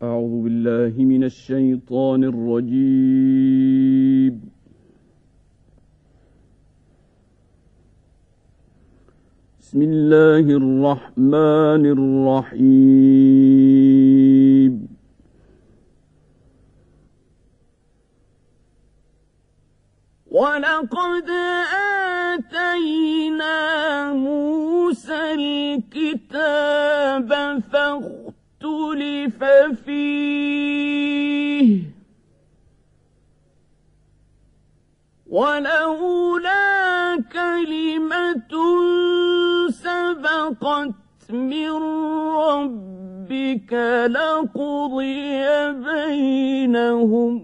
أعوذ بالله من الشيطان الرجيم. بسم الله الرحمن الرحيم. ولقد آتينا موسى الكتاب فاختلف فيه ولولا كلمة سبقت من ربك لقضي بينهم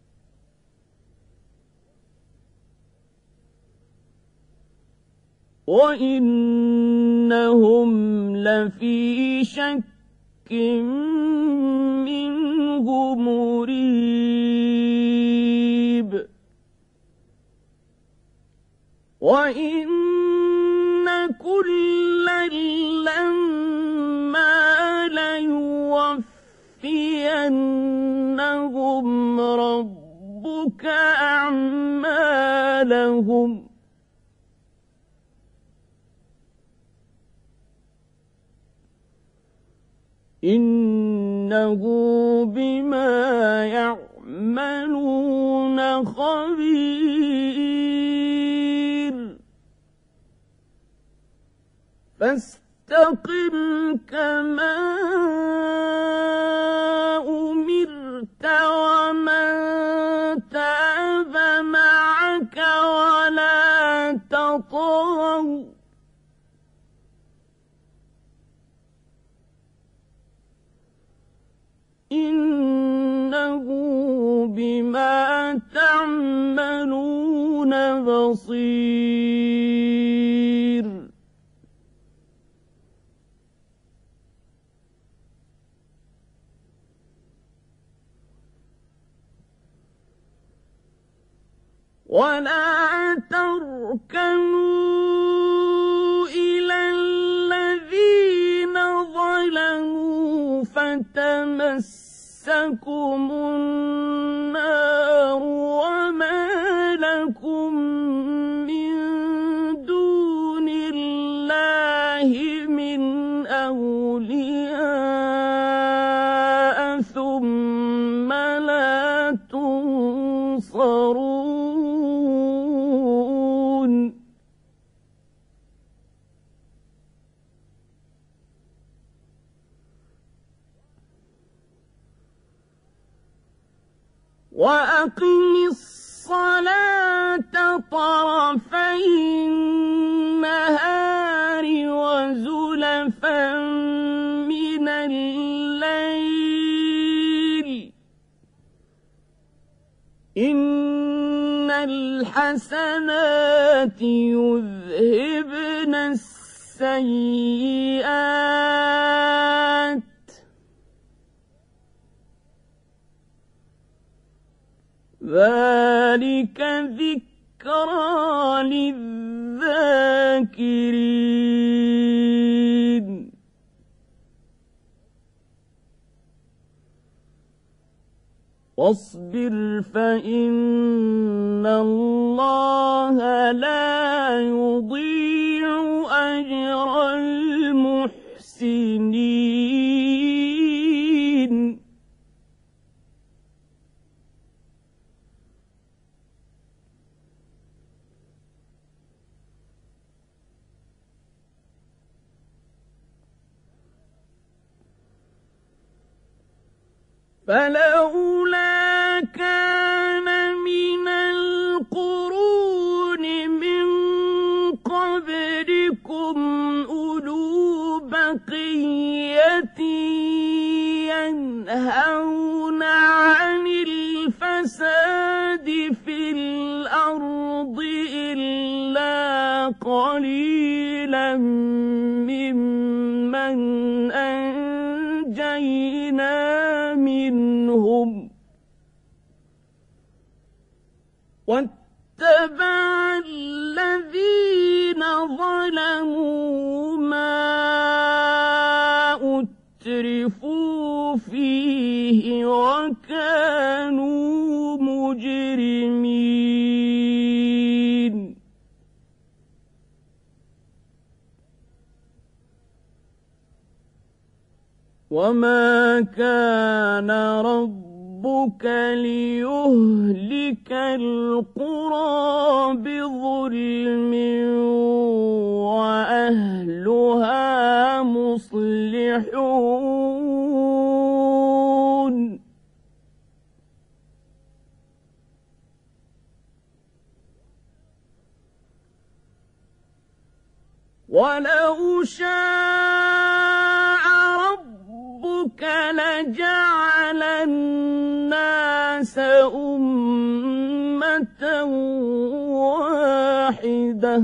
وإنهم لفي شك منه مريب وإن كلا لما ليوفينهم ربك أعمالهم إنه بما يعملون خبير فاستقم كما أمرت ومن تاب معك ولا تطغوا إنه بما تعملون بصير ولا تركنوا إلى الذين ظلموا فتمسكم النار وما لكم من دون الله من أولياء ثم لا تنصرون وأقم الصلاة طرفي النهار وزلفا من الليل إن الحسنات يذهبن السيئات ذلك ذكرى للذاكرين واصبر فإن الله لا يضيع أجر المحسنين فلولا كان من القرون من قبلكم أولو بقية ينهون عن الفساد في الأرض إلا قليلا ممن أنجينا منهم واتبع الذين ظلموا ما أترفوا أُتْرِفُوا فِيهِ وَكَانُوا مُجْرِمِينَ وَمَا كَانَ رَبُّكَ لِيُهْلِكَ الْقُرَىٰ بِظُلْمٍ وَأَهْلُهَا مُصْلِحُونَ وَلَوْ شَاءَ رَبُّكَ لَجَعَلَ النَّاسَ أُمَّةً وَاحِدَةً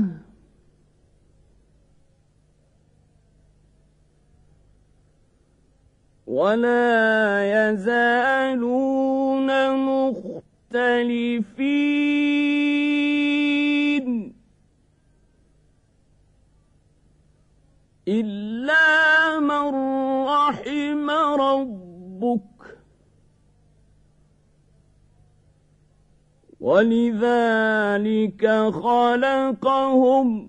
وَلَا يَزَالُونَ مُخْتَلِفِينَ إِلَّا مَن رَّحِمَ رَبُّكَ وَلِذَلِكَ خَلَقَهُمْ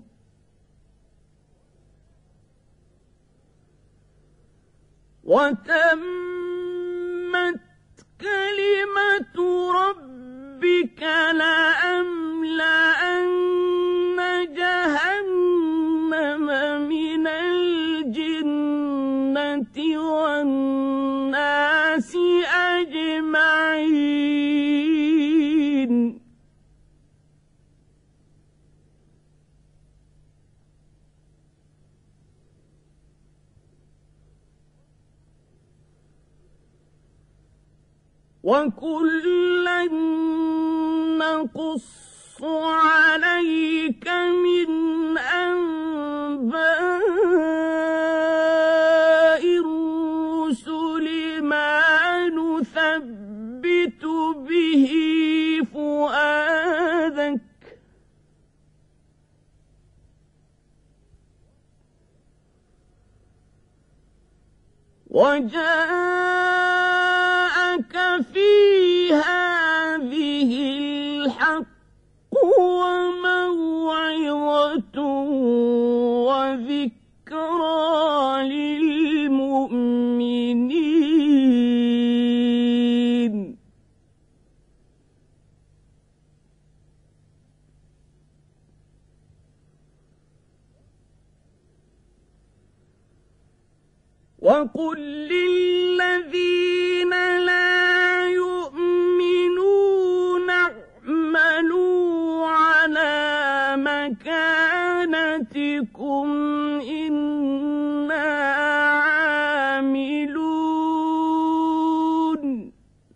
وَتَمَّتْ كَلِمَةُ رَبِّكَ لَأَمْلَأَنَّ جَهَنَّمَ مِنَ الْجِنَّةِ وَالنَّاسِ أَجْمَعِينَ وَكُلًّا نَّقُصُّ عَلَيْكَ مِنْ أَنبَاءِ الرُّسُلِ مَا نُثَبِّتُ بِهِ فُؤَادَكَ وَجَاءَكَ فِي هَٰذِهِ الْحَقُّ وَمَوْعِظَةٌ وَذِكْرَىٰ لِلْمُؤْمِنِينَ وَقُل لِّلَّذِينَ لَا يُؤْمِنُونَ اعْمَلُوا عَلَىٰ مَكَانَتِكُمْ إِنَّا عَامِلُونَ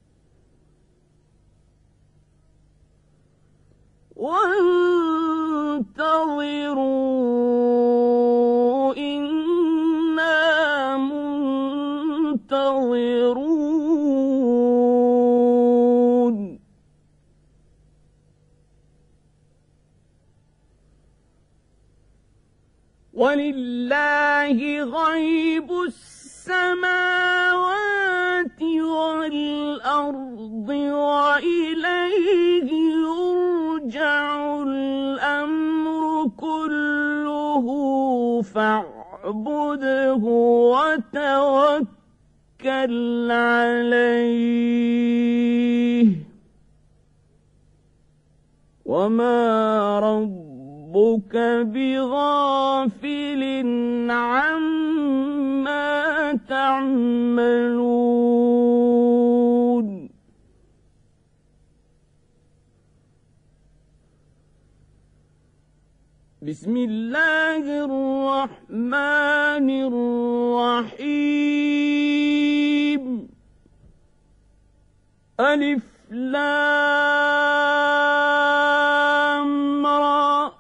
وَانتَظِرُوا إِنَّا مُنتَظِرُونَ وَلِلَّهِ غَيْبُ السَّمَاوَاتِ وَالْأَرْضِ وَإِلَيْهِ يُرْجَعُ الْأَمْرُ كُلُّهُ فاعبده وتوكل عليه وما ربك بغافل عما تعملون بسم الله الرحمن الرحيم ألف لام را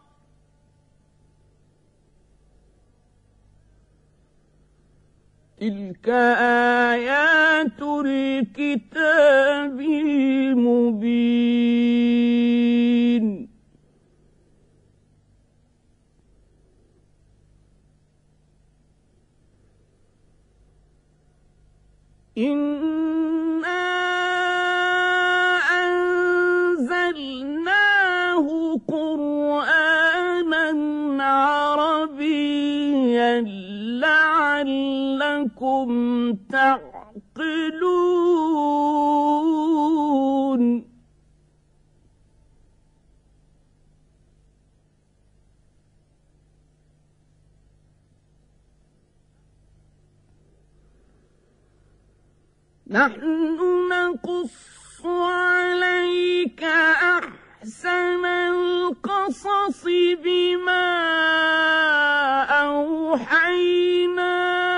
تلك آيات الكتاب المبين إنا أنزلناه قرآنا عربيا لعلكم تعقلون نحن نقص عليك أحسن القصص بما أوحينا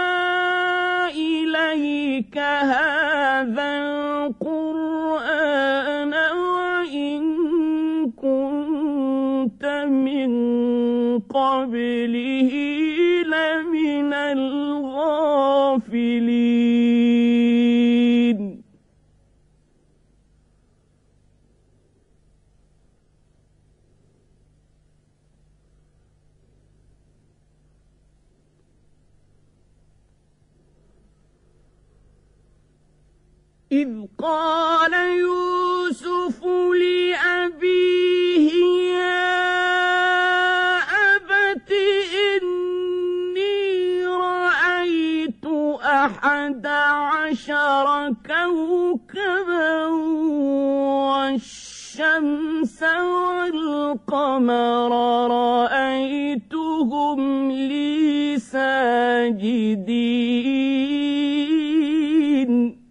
إليك هذا القرآن وإن كنت من قبله لمن الغافلين إذ قال يوسف لأبيه يا أبت إني رأيت 11 كوكبا والشمس والقمر رأيتهم لي ساجدين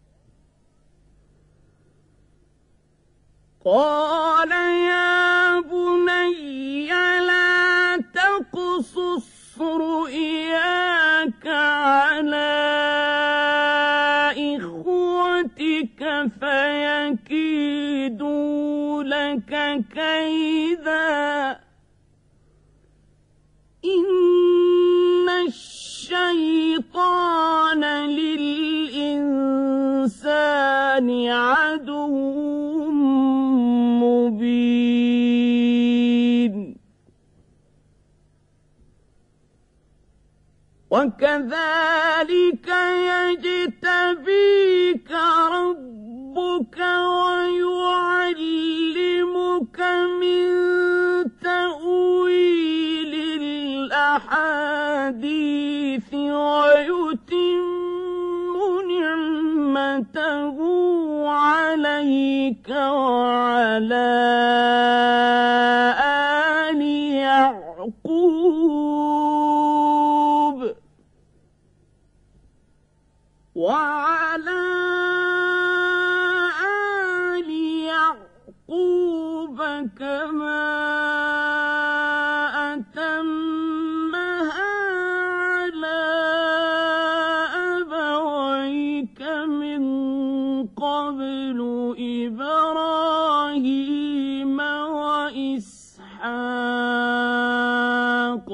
قال يا بني لا تقصص رؤياك على إخوتك فيكيدوا لك كيدا إن الشيطان للإنسان عدو مبين وكذلك يجتبيك ربك ويعلمك من تأويل الأحاديث ويتم نعمته عليك وعلى آل يعقوب كما أتمها على أبويك من قبل إبراهيم وإسحاق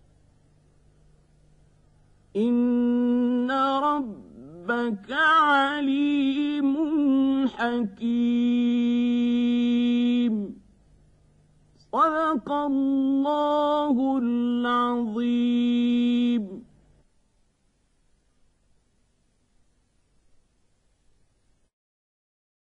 إن ربك عليم حكيم صدق الله العظيم.